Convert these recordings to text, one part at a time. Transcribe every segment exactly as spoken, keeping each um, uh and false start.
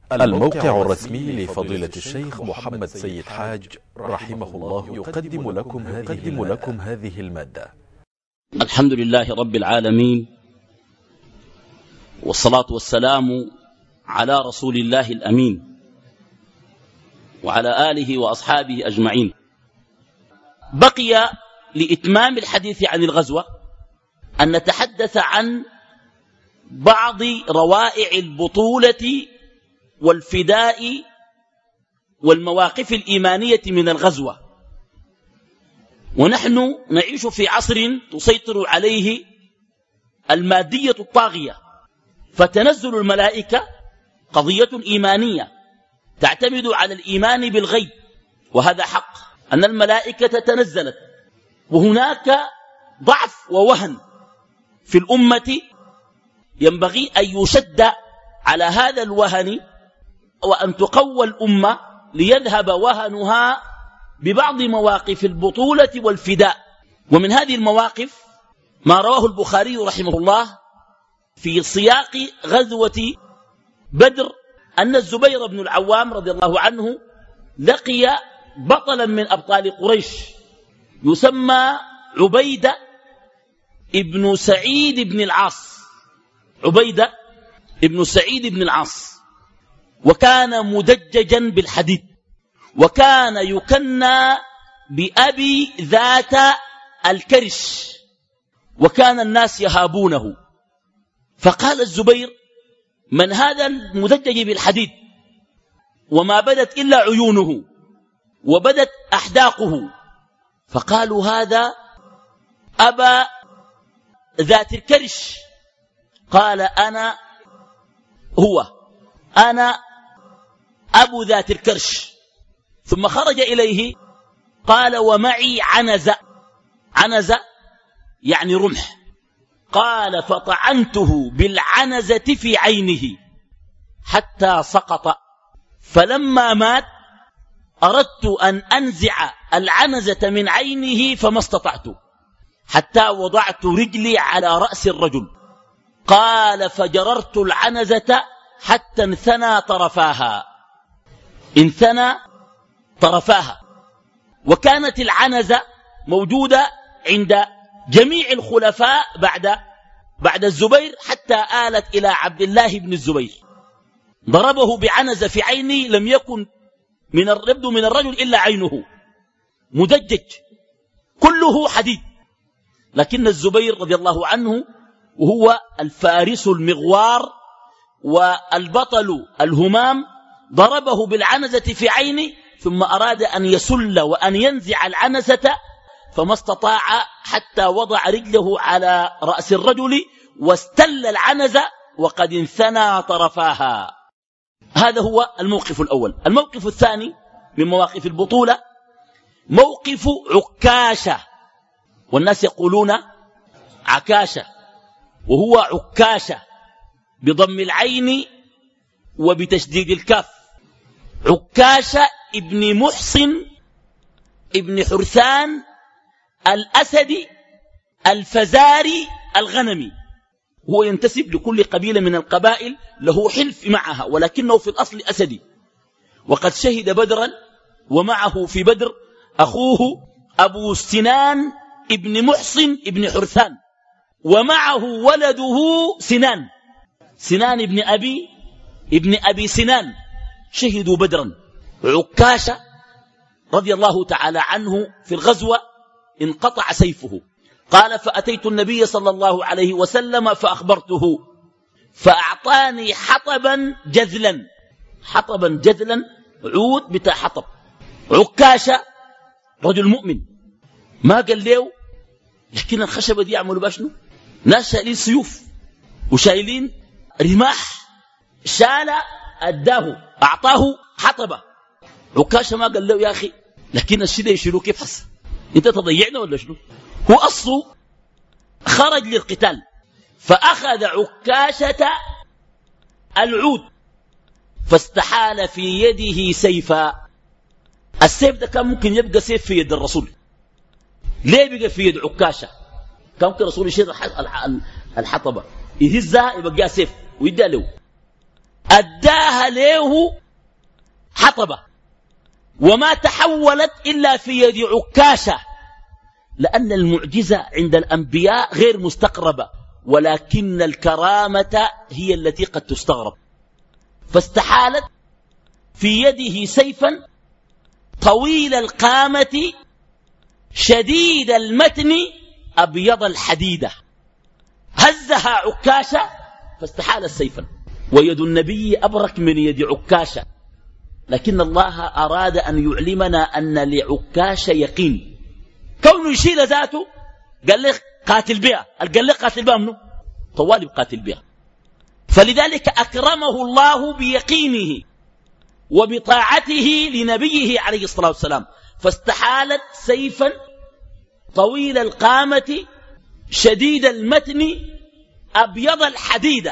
الموقع الرسمي لفضيلة الشيخ محمد سيد حاج رحمه الله يقدم لكم هذه, لكم هذه المادة. الحمد لله رب العالمين، والصلاة والسلام على رسول الله الأمين وعلى آله وأصحابه أجمعين. بقي لإتمام الحديث عن الغزوة أن نتحدث عن بعض روائع البطولة والفداء والمواقف الإيمانية من الغزوة. ونحن نعيش في عصر تسيطر عليه المادية الطاغية، فتنزل الملائكة قضية إيمانية تعتمد على الإيمان بالغيب، وهذا حق أن الملائكة تنزلت، وهناك ضعف ووهن في الأمة ينبغي أن يشد على هذا الوهن وأن تقوى الأمة ليذهب وهنها ببعض مواقف البطولة والفداء. ومن هذه المواقف ما رواه البخاري رحمه الله في سياق غزوة بدر، أن الزبير بن العوام رضي الله عنه لقي بطلا من أبطال قريش يسمى عبيدة ابن سعيد بن العاص، عبيدة ابن سعيد بن العاص، وكان مدججا بالحديد، وكان يكنى بأبي ذات الكرش، وكان الناس يهابونه. فقال الزبير: من هذا المدجج بالحديد وما بدت إلا عيونه وبدت أحداقه؟ فقالوا: هذا أبا ذات الكرش. قال: أنا هو أنا أبو ذات الكرش. ثم خرج إليه قال: ومعي عنزة، عنزة يعني رمح. قال: فطعنته بالعنزة في عينه حتى سقط، فلما مات أردت أن أنزع العنزة من عينه فما استطعت، حتى وضعت رجلي على رأس الرجل. قال: فجررت العنزة حتى انثنى طرفاها، انثنى طرفاها. وكانت العنزة موجودة عند جميع الخلفاء بعد بعد الزبير، حتى آلت إلى عبد الله بن الزبير. ضربه بعنزة في عينه، لم يكن من يبدو من الرجل إلا عينه، مدجج كله حديد. لكن الزبير رضي الله عنه وهو الفارس المغوار والبطل الهمام ضربه بالعنزة في عينه، ثم أراد أن يسل وأن ينزع العنزة فما استطاع، حتى وضع رجله على رأس الرجل واستل العنزة وقد انثنى طرفاها. هذا هو الموقف الأول. الموقف الثاني من مواقف البطولة موقف عكاشة، والناس يقولون عكاشة، وهو عكاشة بضم العين وبتشديد الكاف. عكاشة ابن محصن ابن حرثان الأسدي الفزاري الغنمي، هو ينتسب لكل قبيلة من القبائل له حلف معها، ولكنه في الأصل أسدي. وقد شهد بدرا، ومعه في بدر أخوه أبو سنان ابن محصن ابن حرثان، ومعه ولده سنان، سنان ابن أبي ابن أبي سنان، شهدوا بدرا. عكاشة رضي الله تعالى عنه في الغزوة انقطع سيفه. قال: فأتيت النبي صلى الله عليه وسلم فأخبرته فأعطاني حطبا جذلا، حطبا جذلا عود بتاع حطب. عكاشة رجل مؤمن، ما قال له، لكن الخشبة دي يعملوا باشنو؟ ناس شايلين سيوف وشايلين رماح، شال أداه أعطاه حطبة. عكاشة ما قال له يا أخي، لكن الشيء ده يشيلوه كيف حس؟ انت تضيعنا ولا شنو؟ هو أصله خرج للقتال، فأخذ عكاشة العود فاستحال في يده سيفا. السيف ده كان ممكن يبقى سيف في يد الرسول، ليه بقى في يد عكاشة؟ كان ممكن الرسول يشيل الحطبة يهزها يبقى سيف ويدى له. أداها له حطبة، وما تحولت إلا في يد عكاشة، لأن المعجزة عند الأنبياء غير مستقربة، ولكن الكرامة هي التي قد تستغرب. فاستحالت في يده سيفا طويل القامة شديد المتن أبيض الحديدة، هزها عكاشة فاستحال السيفا، ويد النبي أبرك من يد عكاشة، لكن الله أراد أن يعلمنا أن لعكاشة يقين، كونه يشيل ذاته قال لك قاتل بها، قال لك قاتل بها منه طوالي قاتل بها. فلذلك أكرمه الله بيقينه وبطاعته لنبيه عليه الصلاة والسلام، فاستحالت سيفا طويل القامة شديد المتن أبيض الحديدة،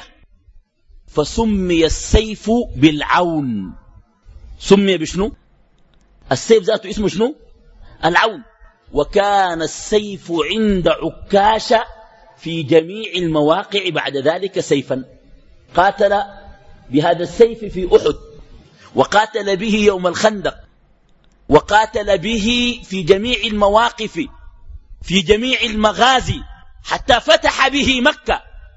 فسمي السيف بالعون. سمي بشنو؟ السيف ذاته اسمه شنو؟ العون. وكان السيف عند عكاشة في جميع المواقع بعد ذلك سيفا. قاتل بهذا السيف في أحد، وقاتل به يوم الخندق، وقاتل به في جميع المواقف في جميع المغازي، حتى فتح به مكة.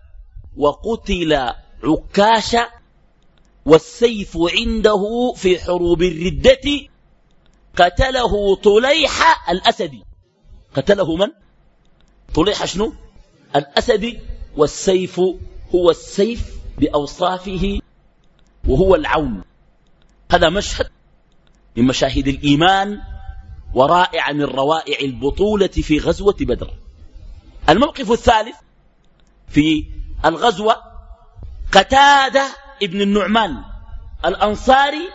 وقتل عكاشة والسيف عنده في حروب الردة، قتله طليحة الأسدي. قتله من؟ طليحة شنو؟ الأسدي. والسيف هو السيف بأوصافه وهو العون. هذا مشهد من مشاهد الإيمان ورائع من روائع البطولة في غزوة بدر. الموقف الثالث في الغزوة، قتادة ابن النعمان الأنصاري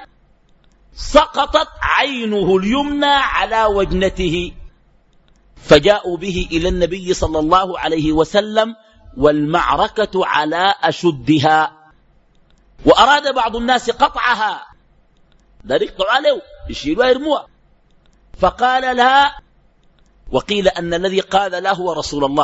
سقطت عينه اليمنى على وجنته، فجاءوا به إلى النبي صلى الله عليه وسلم والمعركة على أشدها، وأراد بعض الناس قطعها، ذلك يقطعوا له يشيلوها يرموها، فقال لا، وقيل أن الذي قال له هو رسول الله،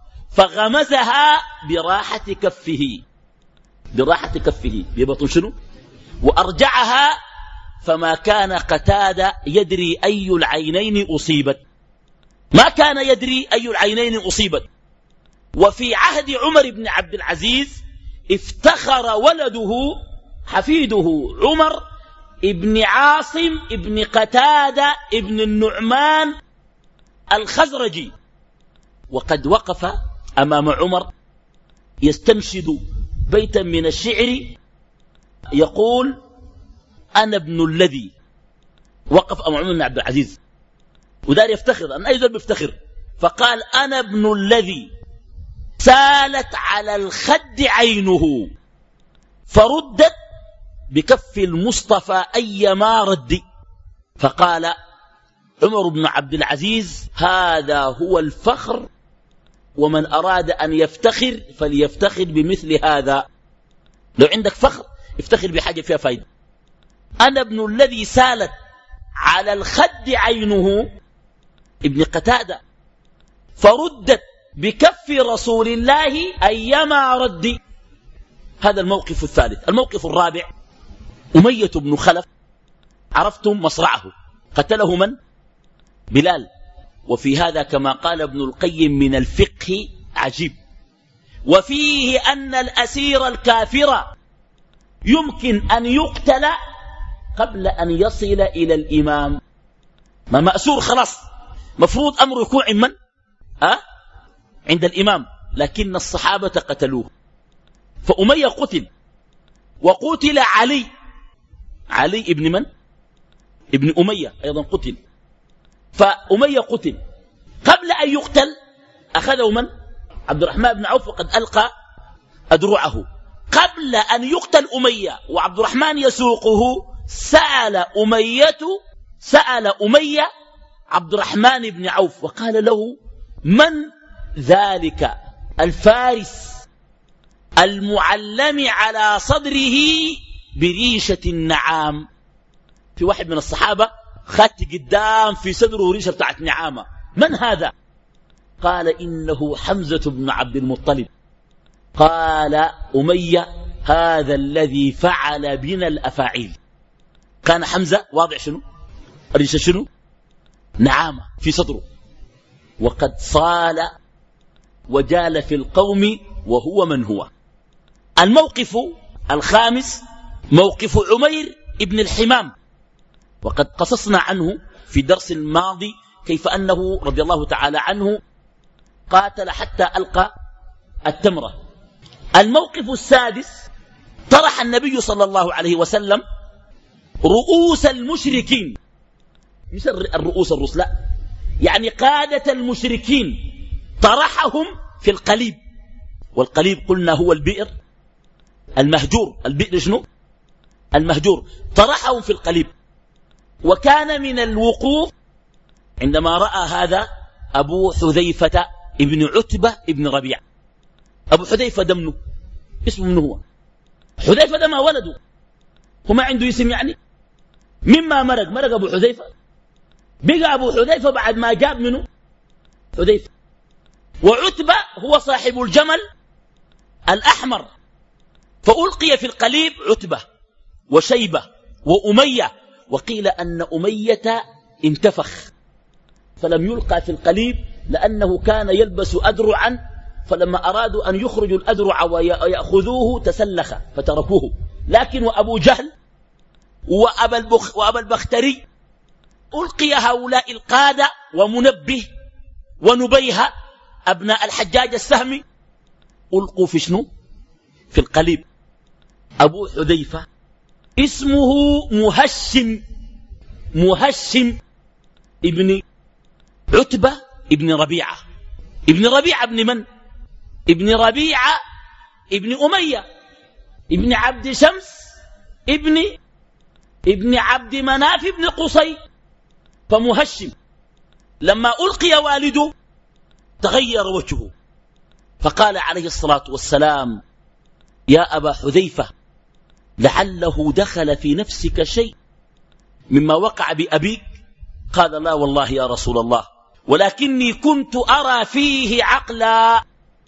فغمزها براحة كفه، براحة كفه ببطن شنو، وأرجعها، فما كان قتادة يدري أي العينين أصيبت، ما كان يدري أي العينين أصيبت. وفي عهد عمر بن عبد العزيز افتخر ولده حفيده عمر ابن عاصم ابن قتادة ابن النعمان الخزرجي، وقد وقف أمام عمر يستنشد بيتا من الشعر يقول أنا ابن الذي، وقف أمام عمر بن عبد العزيز ودار يفتخر أن أيضا بيفتخر، فقال أنا ابن الذي سالت على الخد عينه فردت بكف المصطفى أيما رد. فقال عمر بن عبد العزيز هذا هو الفخر، ومن أراد أن يفتخر فليفتخر بمثل هذا. لو عندك فخر افتخر بحاجة فيها فايدة. أنا ابن الذي سالت على الخد عينه ابن قتادة فردت بكف رسول الله أيما رد. هذا الموقف الثالث. الموقف الرابع، أمية بن خلف، عرفتم مصرعه، قتله من؟ بلال. وفي هذا كما قال ابن القيم من الفقه عجيب، وفيه أن الأسير الكافر يمكن أن يقتل قبل أن يصل إلى الإمام. ما مأسور خلاص مفروض أمر يكون عند من؟ أه؟ عند الإمام، لكن الصحابة قتلوه. فأمية قتل، وقتل علي، علي ابن من؟ ابن أمية أيضا قتل. فأمية قتل، قبل أن يقتل أخذه من؟ عبد الرحمن بن عوف وقد ألقى أدرعه. قبل أن يقتل أمية وعبد الرحمن يسوقه سأل أمية سأل أمية عبد الرحمن بن عوف وقال له من ذلك الفارس المعلم على صدره بريشة النعام؟ في واحد من الصحابة خدت قدام في صدره ريشة بتاعت نعامة، من هذا؟ قال إنه حمزة بن عبد المطلب. قال أمية هذا الذي فعل بنا الأفاعيل. كان حمزة واضع شنو؟ ريش شنو؟ نعامة في صدره، وقد صال وجال في القوم وهو من هو. الموقف الخامس موقف عمير ابن الحمام، وقد قصصنا عنه في الدرس الماضي كيف أنه رضي الله تعالى عنه قاتل حتى ألقى التمرة. الموقف السادس طرح النبي صلى الله عليه وسلم رؤوس المشركين، مش الرؤوس الرؤوس لا، يعني قادة المشركين طرحهم في القليب. والقليب قلنا هو البئر المهجور. البئر شنو؟ المهجور. طرحهم في القليب. وكان من الوقوف عندما رأى هذا أبو حذيفة ابن عتبة ابن ربيع. أبو حذيفة ده منه اسمه منه هو. حذيفة ده ما ولده، هو ما عنده اسم يعني. مما مرق مرق أبو حذيفة، بقى أبو حذيفة بعد ما جاب منه حذيفة. وعتبة هو صاحب الجمل الأحمر، فألقي في القليب عتبة وشيبة وأمية، وقيل أن أمية انتفخ فلم يلقى في القليب لأنه كان يلبس أدرعا، فلما أرادوا أن يخرجوا الأدرع ويأخذوه تسلخ فتركوه. لكن وأبو جهل وأبا, البخ وأبا البختري ألقي هؤلاء القادة ومنبه ونبيها أبناء الحجاج السهمي، ألقوا في شنو؟ في القليب. أبو حذيفة اسمه مهشم، مهشم ابن عتبة ابن ربيعة. ابن ربيعة ابن من؟ ابن ربيعة ابن أمية ابن عبد شمس ابن ابن عبد مناف ابن قصي. فمهشم لما ألقي والده تغير وجهه، فقال عليه الصلاة والسلام: يا أبا حذيفة، لعله دخل في نفسك شيء مما وقع بأبيك. قال: لا والله يا رسول الله، ولكني كنت أرى فيه عقلا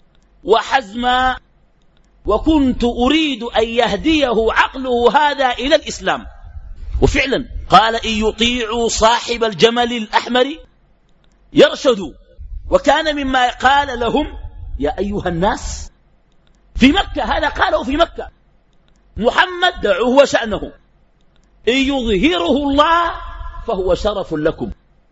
وحزما، وكنت أريد أن يهديه عقله هذا إلى الإسلام. وفعلا قال: إن يطيعوا صاحب الجمل الأحمر يرشدوا. وكان مما قال لهم: يا أيها الناس في مكة، هذا قاله في مكة، محمد دعوه وشأنه، إن يظهره الله فهو شرف لكم،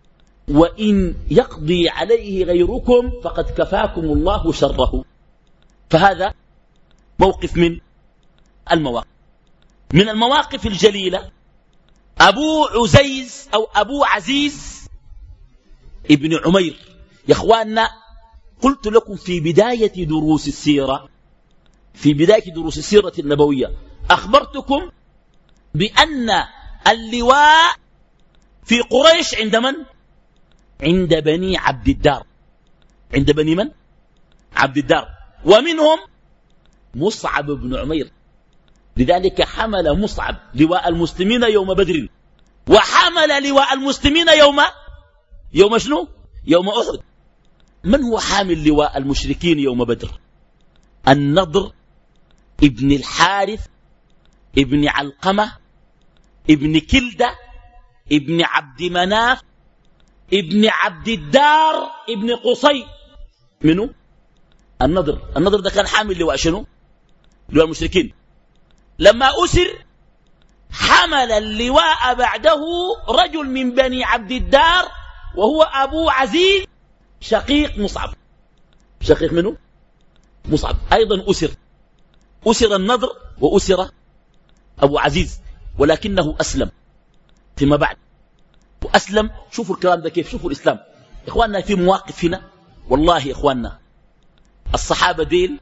وإن يقضي عليه غيركم فقد كفاكم الله شره. فهذا موقف من المواقف. من المواقف الجليلة أبو عزيز أو أبو عزيز ابن عمير. يا أخواننا، قلت لكم في بداية دروس السيرة في بداية دروس السيرة النبوية أخبرتكم بأن اللواء في قريش عند من؟ عند بني عبد الدار. عند بني من؟ عبد الدار، ومنهم مصعب بن عمير. لذلك حمل مصعب لواء المسلمين يوم بدر، وحمل لواء المسلمين يوم يوم شنو؟ يوم أحد. من هو حامل لواء المشركين يوم بدر؟ النضر ابن الحارث ابن علقمة ابن كلدة ابن عبد مناف ابن عبد الدار ابن قصي. منه؟ النضر. النضر ده كان حامل لواء شنو؟ لواء المشركين. لما أسر حمل اللواء بعده رجل من بني عبد الدار، وهو أبو عزيز شقيق مصعب. شقيق منه؟ مصعب. أيضا أسر أسر النضر وأسر أبو عزيز، ولكنه أسلم فيما بعد. وأسلم. شوفوا الكلام ده كيف، شوفوا الإسلام. إخواننا في مواقف هنا والله. إخواننا الصحابة ديل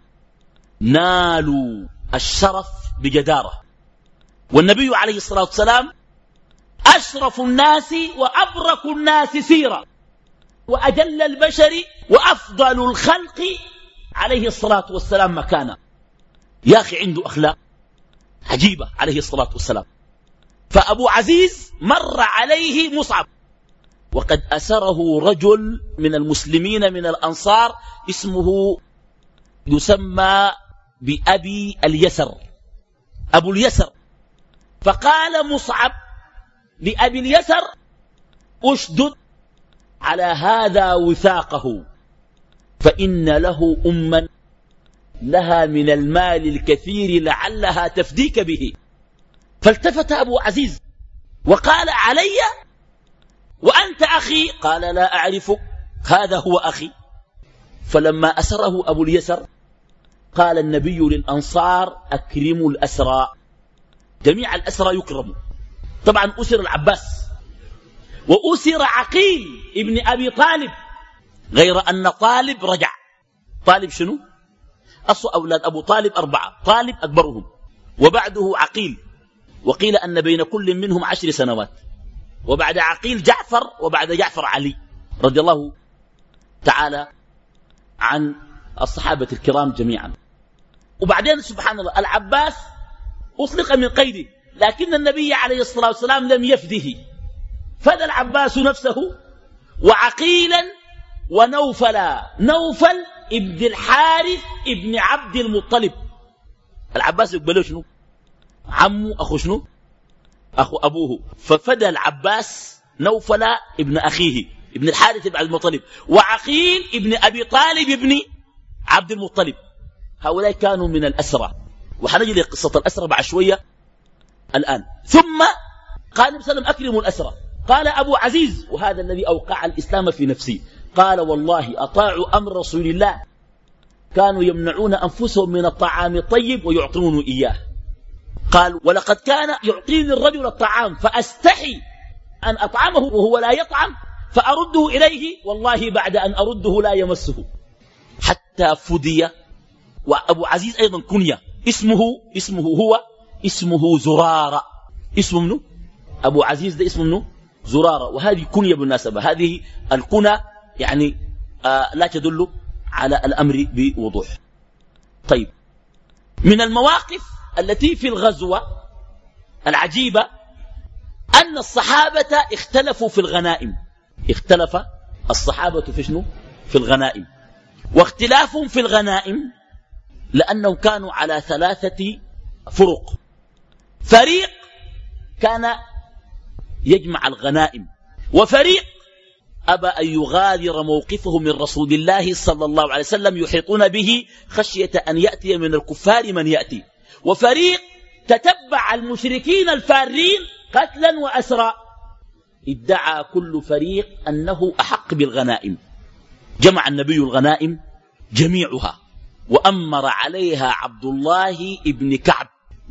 نالوا الشرف بجدارة، والنبي عليه الصلاة والسلام أشرف الناس وأبرك الناس سيرا، وأجل البشر وأفضل الخلق عليه الصلاة والسلام مكانا. يا أخي عنده أخلاق عجيبة عليه الصلاة والسلام. فأبو عزيز مر عليه مصعب، وقد أسره رجل من المسلمين من الأنصار اسمه يسمى بأبي اليسر. أبو اليسر. فقال مصعب لأبي اليسر أشدد على هذا وثاقه فإن له أما لها من المال الكثير لعلها تفديك به. فالتفت أبو عزيز وقال علي وأنت أخي؟ قال لا أعرفك، هذا هو أخي. فلما أسره أبو اليسر قال النبي للأنصار أكرموا الأسرى، جميع الأسرى يكرموا. طبعا أسر العباس وأسر عقيل ابن أبي طالب، غير أن طالب رجع. طالب شنو؟ أصل أولاد أبو طالب أربعة، طالب أكبرهم وبعده عقيل، وقيل أن بين كل منهم عشر سنوات، وبعد عقيل جعفر، وبعد جعفر علي رضي الله تعالى عن الصحابة الكرام جميعا. وبعدين سبحان الله العباس أطلق من قيده، لكن النبي عليه الصلاة والسلام لم يفده، فدى العباس نفسه وعقيلا ونوفلا. نوفل ابن الحارث ابن عبد المطلب. العباس يقبله شنو؟ عمه أخو شنو؟ أخو أبوه. ففدى العباس نوفلا ابن أخيه ابن الحارث ابن عبد المطلب، وعقيل ابن أبي طالب ابن عبد المطلب. هؤلاء كانوا من الأسرى، وحنجي لقصة الأسرى بعد شوية الآن. ثم قال النبي صلى الله عليه وسلم أكرموا الأسرى. قال أبو عزيز، وهذا الذي أوقع الإسلام في نفسي، قال والله أطاعوا أمر رسول الله، كانوا يمنعون أنفسهم من الطعام الطيب ويعطون إياه. قال ولقد كان يعطيني الرجل الطعام فأستحي أن أطعمه وهو لا يطعم فأرده إليه، والله بعد أن أرده لا يمسه حتى فدي. وأبو عزيز أيضا كنية، اسمه اسمه هو اسمه زرارة. اسمه منه أبو عزيز، ده اسمه منه زرارة، وهذه كنية بالمناسبة. هذه الكنى يعني آه لا تدل على الأمر بوضوح. طيب، من المواقف التي في الغزوة العجيبة أن الصحابة اختلفوا في الغنائم. اختلف الصحابة في شنو؟ في الغنائم. واختلافهم في الغنائم لأنهم كانوا على ثلاثة فرق. فريق كان يجمع الغنائم، وفريق أبى أن يغادر موقفه من رسول الله صلى الله عليه وسلم يحيطون به خشية أن يأتي من الكفار من يأتي، وفريق تتبع المشركين الفارين قتلا وأسرا. ادعى كل فريق أنه أحق بالغنائم. جمع النبي الغنائم جميعها وأمر عليها عبد الله بن كعب،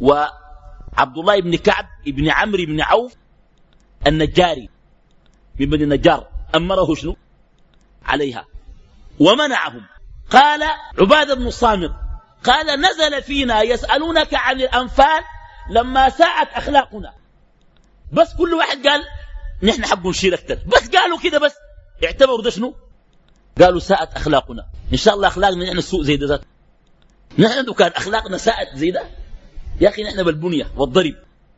وعبد الله بن كعب بن عمرو بن عوف النجاري من بني النجار، أمره شنو عليها ومنعهم. قال عبادة بن الصامت قال نزل فينا يسألونك عن الأنفال لما ساءت أخلاقنا. بس كل واحد قال نحن حق نشير أكتر، بس قالوا كده، بس اعتبروا ده شنو؟ قالوا ساءت أخلاقنا. إن شاء الله أخلاقنا نحن السوء زي ده ذات. نحن لو كان أخلاقنا ساءت زي ده يا أخي نحن بالبنية والضرب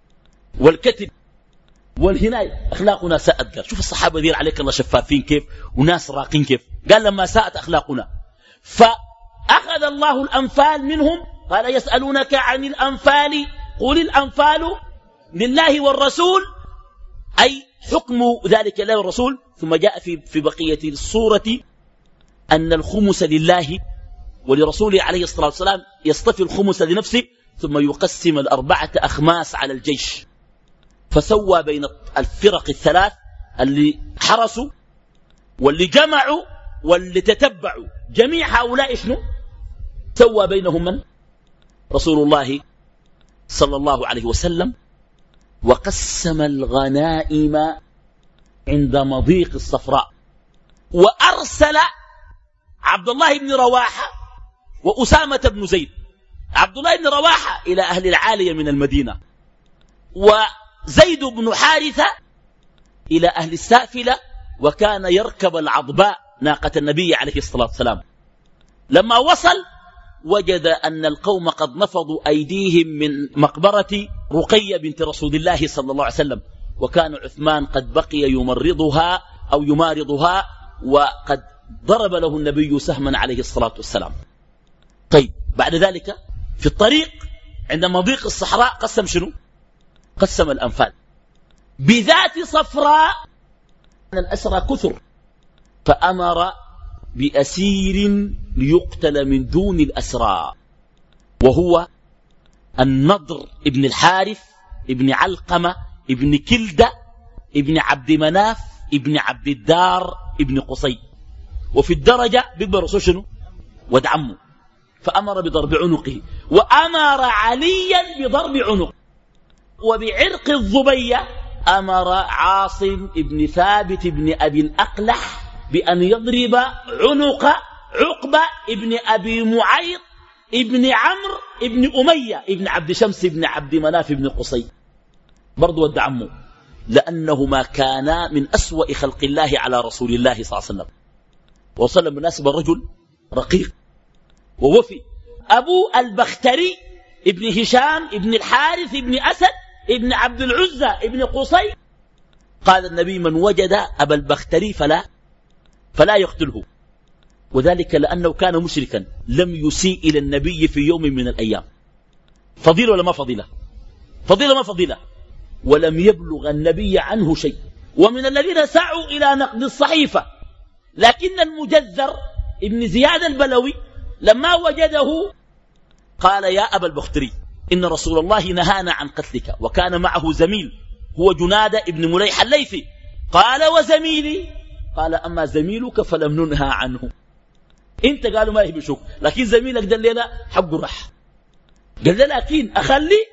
والكتب والهناية أخلاقنا ساءت. قال شوف الصحابة دير عليك الله شفافين كيف وناس راقين كيف. قال لما ساءت أخلاقنا فأخذ الله الأنفال منهم. قال يسألونك عن الأنفال قل الأنفال لله والرسول، أي حكم ذلك لله والرسول. ثم جاء في, في بقية السورة أن الخمس لله ولرسوله عليه الصلاة والسلام، يصطفي الخمس لنفسه ثم يقسم الأربعة أخماس على الجيش. فسوى بين الفرق الثلاث اللي حرسوا واللي جمعوا واللي تتبعوا، جميع هؤلاء شنو؟ سوى بينهم من؟ رسول الله صلى الله عليه وسلم. وقسم الغنائم عند مضيق الصفراء، وأرسل عبد الله بن رواحة وأسامة بن زيد. عبد الله بن رواحة إلى أهل العالية من المدينة، وزيد بن حارثة إلى أهل السافلة، وكان يركب العضباء ناقة النبي عليه الصلاة والسلام. لما وصل وجد أن القوم قد نفضوا أيديهم من مقبرة رقية بنت رسول الله صلى الله عليه وسلم، وكان عثمان قد بقي يمرضها أو يمارضها، وقد ضرب له النبي سهما عليه الصلاة والسلام. طيب، بعد ذلك في الطريق عند مضيق الصحراء قسم شنو؟ قسم الأنفال. بذات صفراء الأسرى كثر، فأمر بأسير ليقتل من دون الأسرى، وهو النضر ابن الحارث ابن علقمة ابن كلدة ابن عبد مناف ابن عبد الدار ابن قصي. وفي الدرجة بيكبر رسول شنو؟ ود عمه. فأمر بضرب عنقه، وأمر عليا بضرب عنق. وبعرق الظبية أمر عاصم ابن ثابت ابن أبي الأقلح بأن يضرب عنق عقبة ابن أبي معيط ابن عمرو ابن أمية ابن عبد شمس ابن عبد مناف ابن قصي، برضو ود عمه، لأنهما كانا من أسوأ خلق الله على رسول الله صلى الله عليه وسلم. وصل مناسب الرجل رقيق ووفي. أبو البختري ابن هشام ابن الحارث ابن أسد ابن عبد العزة ابن قصي، قال النبي: من وجد أبا البختري فلا فلا يقتله، وذلك لأنه كان مشركا لم يسيء إلى النبي في يوم من الأيام. فضيلة ولا ما فضيلة؟ فضيلة ما فضيلة؟ ولم يبلغ النبي عنه شيء. ومن الذين سعوا إلى نقد الصحيفة، لكن المجذر ابن زياد البلوي لما وجده قال: يا أبا البختري، إن رسول الله نهانا عن قتلك، وكان معه زميل هو جنادة ابن مليح الليثي. قال: وزميلي؟ قال: أما زميلك فلم ننهى عنه. انت قالوا ما يهبشوك، لكن زميلك ده الليلة حقه راح. قال له: لكن أخلي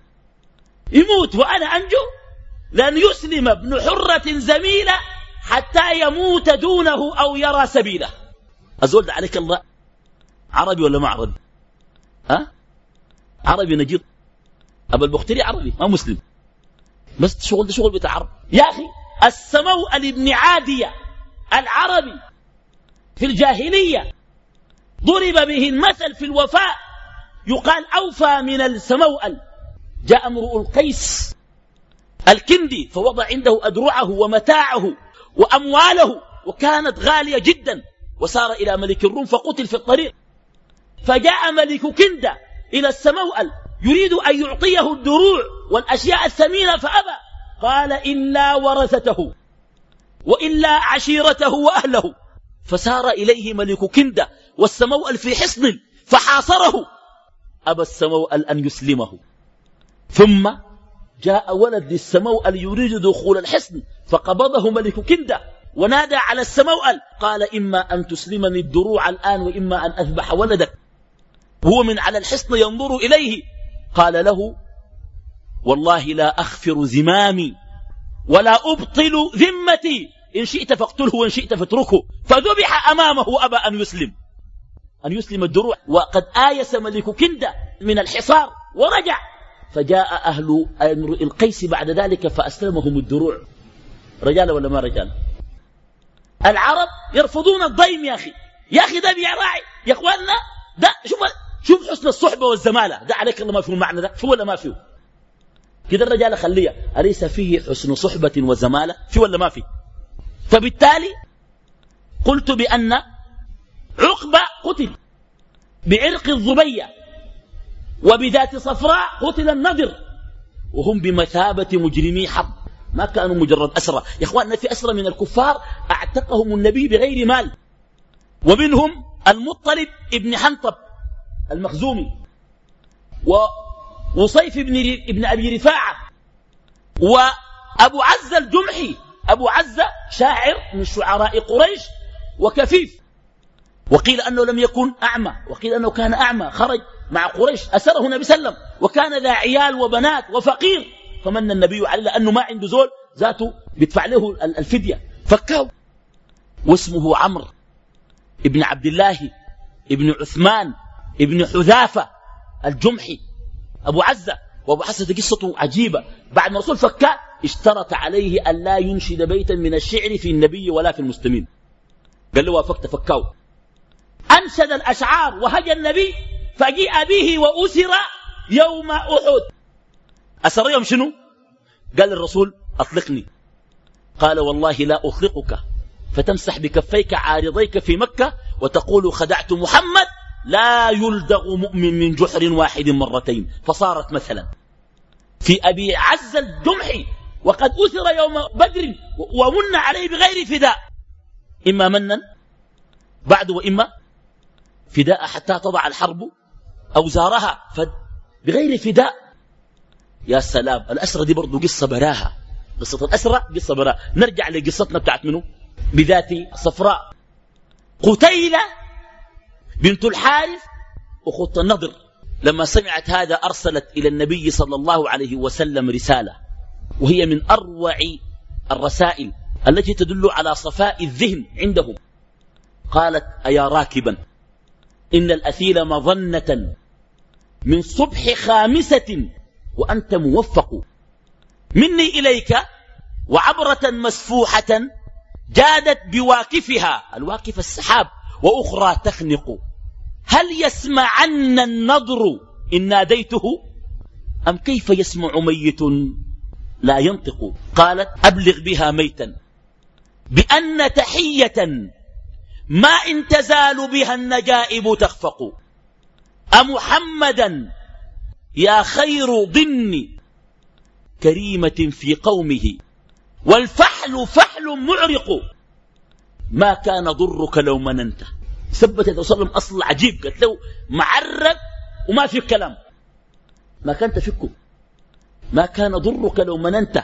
يموت وأنا أنجو؟ لن يسلم ابن حرة زميلة حتى يموت دونه أو يرى سبيله. أزول ده عليك الله عربي ولا ما عربي؟ ها؟ عربي نجيط. أبا البختري عربي ما مسلم، بس شغل ده شغل بتاع عرب. يا أخي السموأل ابن عادية العربي في الجاهلية ضرب به المثل في الوفاء، يقال أوفى من السموأل. جاء امرؤ القيس الكندي فوضع عنده أدرعه ومتاعه وأمواله، وكانت غالية جدا، وسار إلى ملك الروم فقتل في الطريق. فجاء ملك كندة إلى السموأل يريد أن يعطيه الدروع والأشياء الثمينة فأبى، قال: إلا ورثته وإلا عشيرته وأهله. فسار إليه ملك كندة والسموأل في حصن فحاصره، أبى السموأل أن يسلمه. ثم جاء ولد للسموأل يريد دخول الحصن فقبضه ملك كندة ونادى على السموأل قال: إما أن تسلمني الدروع الآن وإما أن أذبح ولدك. هو من على الحصن ينظر إليه، قال له: والله لا أخفر زمامي ولا أبطل ذمتي، إن شئت فاقتله وإن شئت فاتركه. فذبح أمامه أبى أن يسلم أن يسلم الدروع، وقد آيس ملك كندة من الحصار ورجع. فجاء أهل امرؤ القيس بعد ذلك فأسلمهم الدروع. رجال ولا ما رجال؟ العرب يرفضون الضيم يا أخي. يا أخي ده بيراعي يا أخواننا، ده شوف شوف حسن الصحبة والزمالة ده عليك الله ما فيه معنى ده، شو ولا ما فيه كده؟ الرجال خليه، أليس فيه حسن صحبة وزمالة؟ في ولا ما فيه؟ فبالتالي قلت بأن عقبة قتل بعرق الظبية، وبذات صفراء قتل النضر، وهم بمثابة مجرمي حرب، ما كانوا مجرد أسرى. يا إخواننا في أسرى من الكفار أعتقهم النبي بغير مال، ومنهم المطلب ابن حنطب المخزومي، وصيف ابن, ابن أبي رفاعة، وأبو عزة الجمحي. أبو عزة شاعر من شعراء قريش وكفيف، وقيل أنه لم يكن أعمى، وقيل أنه كان أعمى، خرج مع قريش أسره النبي صلى الله عليه وسلم، وكان ذا عيال وبنات وفقير، فمن النبي عليه لأنه ما عنده زول ذاته بيدفع له الفدية فكاه. واسمه عمرو ابن عبد الله ابن عثمان ابن حذافة الجمحي أبو عزة. وأبو عزة قصته عجيبة، بعد ما الرسول فكاه اشترط عليه أن لا ينشد بيتا من الشعر في النبي ولا في المسلمين، قال له وافقت فكاه. أنشد الأشعار وهجى النبي فجيء به وأسر يوم أحد. أسر يوم شنو؟ قال الرسول أطلقني، قال والله لا أطلقك فتمسح بكفيك عارضيك في مكة وتقول خدعت محمد لا يلدغ مؤمن من جحر واحد مرتين. فصارت مثلا في أبي عز الجمحي وقد أثر يوم بدر ومن عليه بغير فداء، إما منا بعد وإما فداء حتى تضع الحرب أوزارها بغير فداء. يا سلام، الأسرة دي برضو قصة براها، قصة الأسرة قصة براها. نرجع لقصتنا بتاعت منه بذات صفراء. قتيلة بنت الحارث أخت النضر لما سمعت هذا أرسلت إلى النبي صلى الله عليه وسلم رسالة، وهي من أروع الرسائل التي تدل على صفاء الذهن عندهم. قالت: أيا راكبا، إن الأثيل مظنة من صبح خامسة وأنت موفق، مني إليك وعبرة مسفوحة جادت بواكفها، الواكف السحاب، وأخرى تخنق، هل يسمعن النضر إن ناديته أم كيف يسمع ميت لا ينطق؟ قالت: أبلغ بها ميتا بأن تحية ما إن تزال بها النجائب تخفق، أمحمدا يا خير ضن كريمة في قومه، والفحل فحل معرق ما كان ضرك لو مننت. ثبتت وسلم أصل عجيب، قالت له معرق وما في كلام، ما كان تفكه، ما كان ضرك لو مننت،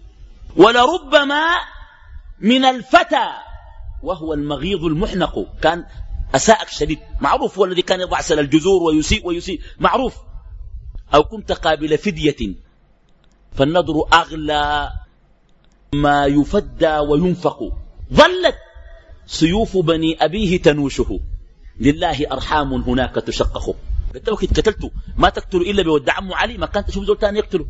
ولربما من الفتى وهو المغيظ المحنق، كان أساءك شديد معروف، هو الذي كان يضع سل الجذور ويسيء ويسيء معروف، أو كنت قابل فدية، فالنضر أغلى ما يفدى وينفق، ظلت سيوف بني أبيه تنوشه، لله أرحام هناك تشقق. قلت له قتلته ما تقتل إلا بودع عمه علي، ما كان تشوف زول تاني يقتله.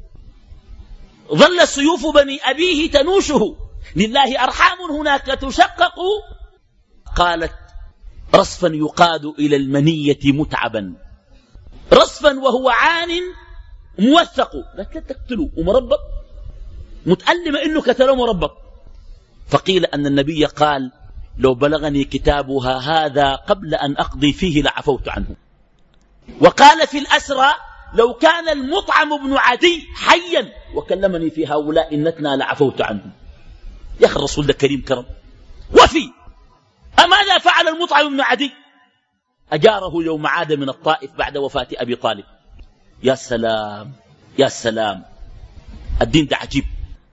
ظل سيوف بني أبيه تنوشه، لله أرحام هناك تشقق. قالت: رصفا يقاد إلى المنية متعبا، رصفا وهو عان موثق. قالت لا تقتله ومربط، متألمة إنه قتله مربط. فقيل أن النبي قال: لو بلغني كتابها هذا قبل أن أقضي فيه لعفوت عنه. وقال في الأسرى: لو كان المطعم بن عدي حيا وكلمني في هؤلاء النتنى لعفوت عنه. يا أخي الرسول ده كريم كرم وفي. أماذا فعل المطعم بن عدي؟ أجاره يوم عاد من الطائف بعد وفاة أبي طالب. يا سلام يا سلام، الدين ده عجيب.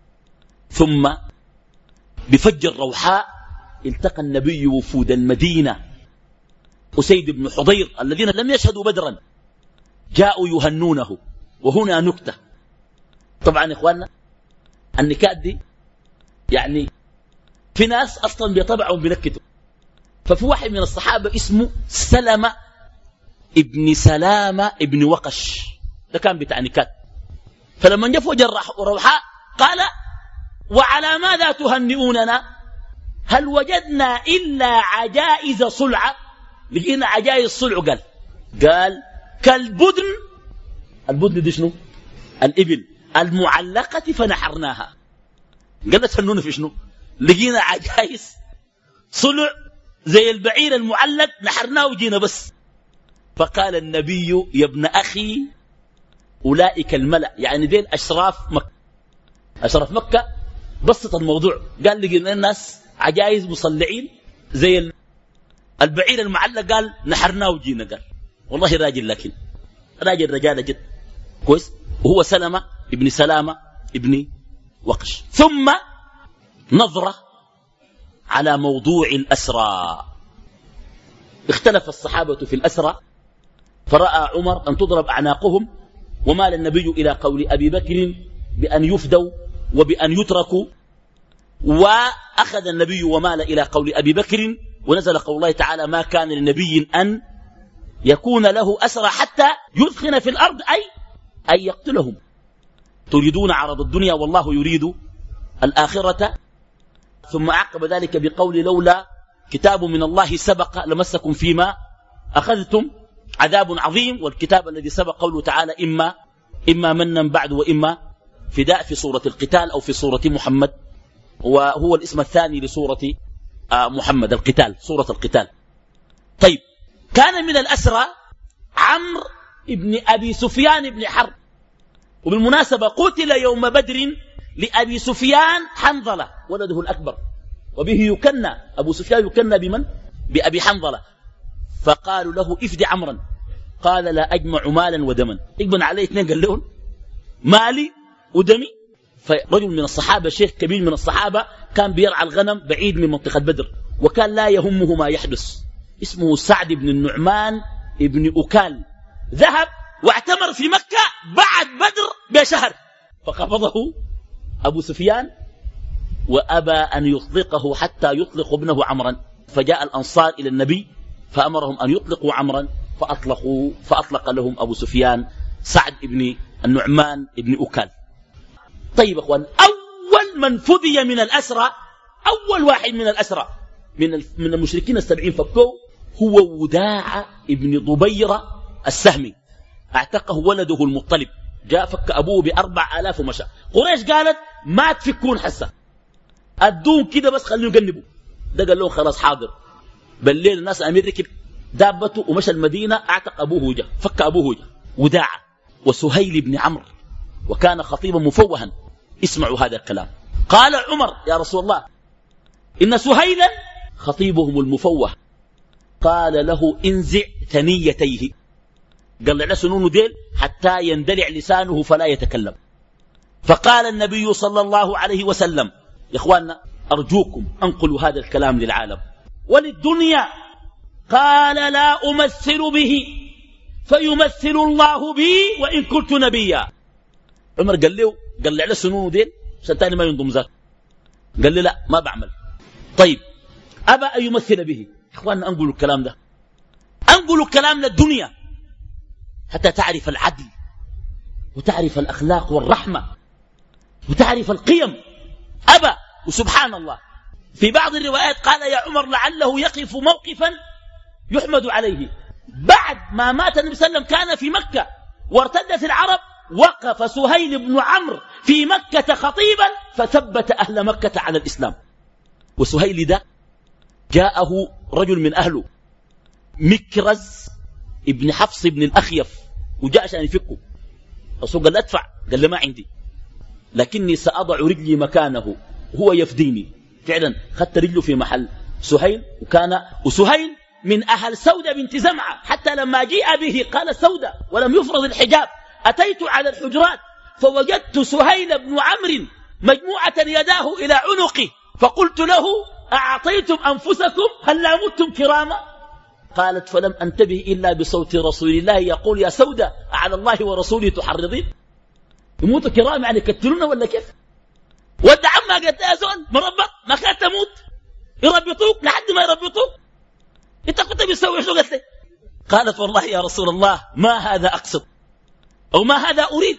ثم بفجر روحاء التقى النبي وفود المدينة، أسيد بن حضير الذين لم يشهدوا بدرا جاءوا يهنونه. وهنا نكتة، طبعا إخواننا النكات دي يعني في ناس أصلا بيطبعهم بنكتوا. ففي واحد من الصحابة اسمه سلمة ابن سلامة ابن وقش، ده كان بتاع نكات. فلما جاء فوج الروحاء قال: وعلى ماذا تهنئوننا؟ هل وجدنا إلا عجائز صلعة؟ لقينا عجائز صلع. قال قال كالبدن. البدن دي شنو؟ الإبل المعلقة فنحرناها. قال تهنون في شنو؟ لقينا عجائز صلع زي البعير المعلق نحرناه وجينا بس. فقال النبي: يا ابن أخي أولئك الملأ، يعني دين أشراف مكة. أشراف مكة بسط الموضوع، قال لقينا الناس عجائز مصلعين زي البعير المعلق، قال نحرناه وجينا. قال والله راجل، لكن راجل رجال جد كويس. وهو سلمة ابن سلامة ابن وقش. ثم نظرة على موضوع الأسرى. اختلف الصحابة في الأسرى، فرأى عمر أن تضرب أعناقهم، ومال النبي إلى قول أبي بكر بأن يفدوا وبأن يتركوا، وأخذ النبي ومال إلى قول أبي بكر، ونزل قول الله تعالى: ما كان لنبي أن يكون له أسرى حتى يثخن في الأرض، أي أن يقتلهم. تريدون عرض الدنيا والله يريد الآخرة. ثم أعقب ذلك بقول: لولا كتاب من الله سبق لمسكم فيما أخذتم عذاب عظيم. والكتاب الذي سبق قوله تعالى: إما إما منا بعد وإما فداء، في سورة القتال أو في سورة محمد، وهو الاسم الثاني لسورة محمد، القتال، سورة القتال. طيب، كان من الأسرى عمرو ابن أبي سفيان بن حرب، وبالمناسبة قتل يوم بدر لأبي سفيان حنظلة ولده الأكبر، وبه يكنى أبو سفيان يكنى بمن؟ بأبي حنظلة. فقالوا له افدي عمرا، قال لا أجمع مالا ودما. اجمع عليه اثنين، قال لهم مالي ودمي. فرجل من الصحابة، شيخ كبير من الصحابة، كان بيرعى الغنم بعيد من منطقة بدر، وكان لا يهمه ما يحدث، اسمه سعد بن النعمان ابن أكال. ذهب واعتمر في مكة بعد بدر بشهر، فقبضه أبو سفيان وأبى أن يطلقه حتى يطلق ابنه عمرا. فجاء الأنصار إلى النبي فأمرهم أن يطلقوا عمرا، فأطلقوا فأطلق لهم أبو سفيان سعد بن النعمان بن أكال. طيب أخوان، أول من فدي من الأسرى، أول واحد من الأسرى من من المشركين السبعين فكوه هو وداع ابن ضبيرة السهمي، اعتقه ولده المطلب، جاء فك أبوه بأربع آلاف ومشى. قريش قالت ما تفكون حسه، أدون كده بس خليهم يقنبوا. ده قال لهم خلاص حاضر. بالليل الناس أمير ركب دابته ومشى المدينة، اعتق أبوه وجه، فك أبوه وجه وداع. وسهيل بن عمرو وكان خطيبا مفوها. اسمعوا هذا الكلام. قال عمر يا رسول الله إن سهيلا خطيبهم المفوه. قال له انزع ثنيتيه، قال له سنونه ديل حتى يندلع لسانه فلا يتكلم. فقال النبي صلى الله عليه وسلم يا إخواننا أرجوكم أنقلوا هذا الكلام للعالم وللدنيا. قال لا أمثل به فيمثل الله بي وإن كنت نبيا. عمر قال له قال له على سنونه ديل عشان تاني ما ينضم ذاك. قال لي لا ما بعمل. طيب أبى أن يمثل به. إخواننا أنقلوا الكلام ده، أنقلوا الكلام للدنيا حتى تعرف العدل وتعرف الأخلاق والرحمة وتعرف القيم. أبى. وسبحان الله في بعض الروايات قال يا عمر لعله يقف موقفا يحمد عليه. بعد ما مات النبي صلى الله عليه وسلم كان في مكة وارتدت العرب، وقف سهيل بن عمرو في مكة خطيبا فثبت أهل مكة على الإسلام. وسهيل ده جاءه رجل من أهله مكرز ابن حفص بن الأخيف، وجاء عشان يفكه. الرسول قال ادفع، قال له ما عندي، لكني سأضع رجلي مكانه هو يفديني. فعلا خدت رجله في محل سهيل. وكان وسهيل من أهل سودة بنت زمعة، حتى لما جيء به قال سودة ولم يفرض الحجاب أتيت على الحجرات فوجدت سهيل بن عمرو مجموعة يداه إلى عنقه فقلت له أعطيتم أنفسكم هل لا متم كراما؟ قالت فلم أنتبه إلا بصوت رسول الله يقول يا سودة على الله ورسوله تحرضين؟ يموت كرام يعني كتلونا ولا كيف؟ ودع عما قلت يا زول مربط ما كانت تموت يربطوك لحد ما يربطوك. انت كنت بيسوي شو؟ قلت لي قالت والله يا رسول الله ما هذا أقصد أو ما هذا أريد،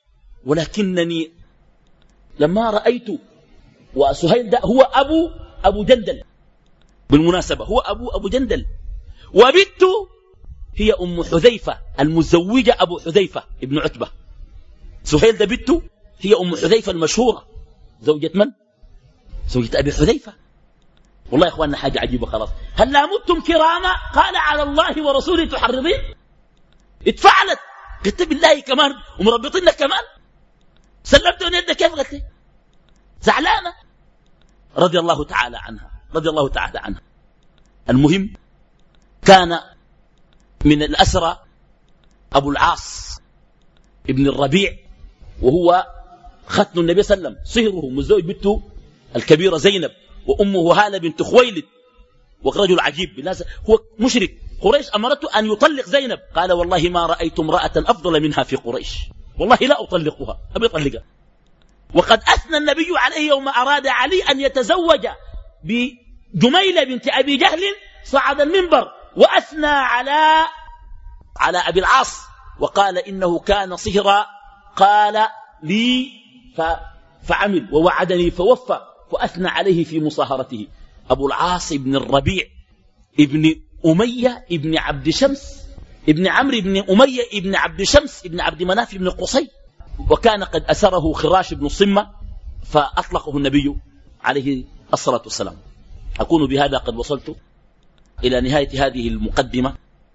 ولكنني لما رأيت. وسهيل ده هو أبو أبو جندل بالمناسبة، هو أبو أبو جندل. وبنت هي أم حذيفة المزوجة أبو حذيفة ابن عتبة. سهيل ده بنته هي أم حذيفة المشهورة، زوجة من؟ زوجة أبي حذيفة. والله يا إخواننا حاجة عجيبة. خلاص هل لا متم كراما؟ قال على الله ورسوله تحرضين؟ اتفعلت. قلت بالله كمان ومربطينك كمان؟ سلمت ونيدك كيف؟ قلت لي زعلانة رضي الله تعالى عنها، رضي الله تعالى عنها. المهم كان من الأسرى أبو العاص ابن الربيع، وهو ختن النبي صلى الله عليه وسلم، صهره مزوج بنته الكبيرة زينب، وأمه هالة بنت خويلد. ورجل عجيب بالناس، هو مشرك. قريش أمرته أن يطلق زينب، قال والله ما رأيت امرأة أفضل منها في قريش، والله لا أطلقها، أبي أطلقها. وقد أثنى النبي عليه يوم أراد علي أن يتزوج بجميلة بنت أبي جهل، صعد المنبر وأثنى على على أبي العاص وقال إنه كان صهرا، قال لي فعمل ووعدني فوفى، وأثنى عليه في مصاهرته. أبو العاص بن الربيع ابن أمية ابن عبد شمس ابن عمرو ابن أمية ابن عبد شمس ابن عبد مناف ابن قصي. وكان قد أسره خراش بن صمة فأطلقه النبي عليه الصلاة والسلام. أكون بهذا قد وصلت إلى نهاية هذه المقدمة،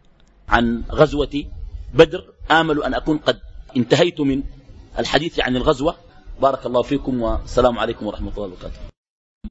عن غزوة بدر. آمل أن أكون قد انتهيت من الحديث عن الغزوة. بارك الله فيكم والسلام عليكم ورحمة الله وبركاته.